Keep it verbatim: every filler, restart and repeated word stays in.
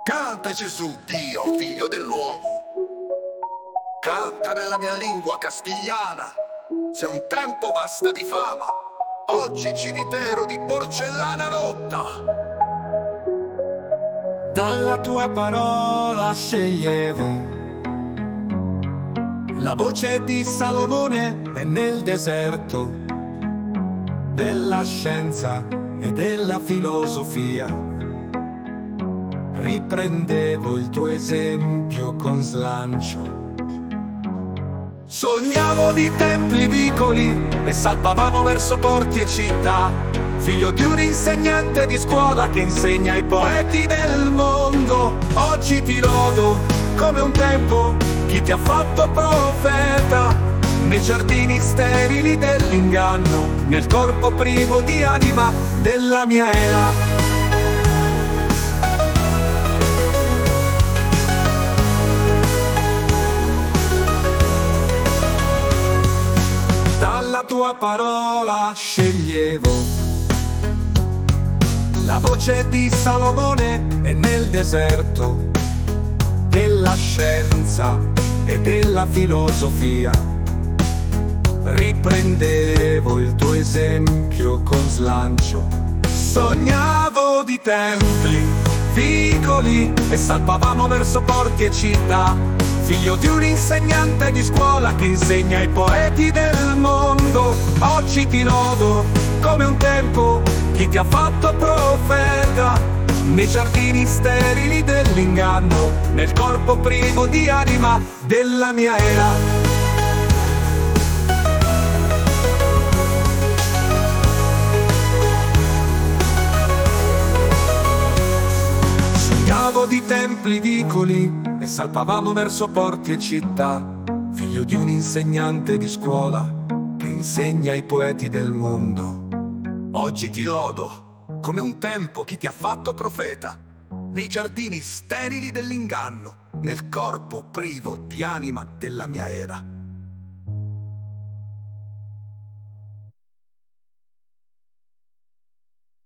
Canta Gesù, Dio, figlio dell'uomo. Canta nella mia lingua castigliana. Se un tempo basta di fama, oggi cimitero di porcellana rotta. Dalla tua parola sceglievo la voce di Salomone, e nel deserto della scienza e della filosofia riprendevo il tuo esempio con slancio. Sognavo di templi vicoli e salpavamo verso porti e città, figlio di un insegnante di scuola che insegna ai poeti del mondo. Oggi ti lodo come un tempo chi ti ha fatto profeta, nei giardini sterili dell'inganno, nel corpo privo di anima della mia era. Dalla tua parola sceglievo la voce di Salomone, e nel deserto della scienza e della filosofia riprendevo il tuo esempio con slancio. Sognavo di templi vicoli e salpavamo verso porti e città, figlio di un insegnante di scuola che insegna ai poeti del mondo. Oggi ti lodo come un tempo chi ti ha fatto profeta, nei giardini sterili dell'inganno, nel corpo privo di anima della mia era. Sognavo di templi vicoli e salpavamo verso porti e città, figlio di un insegnante di scuola che insegna ai poeti del mondo. Oggi ti lodo come un tempo chi ti ha fatto profeta, nei giardini sterili dell'inganno, nel corpo privo di anima della mia era.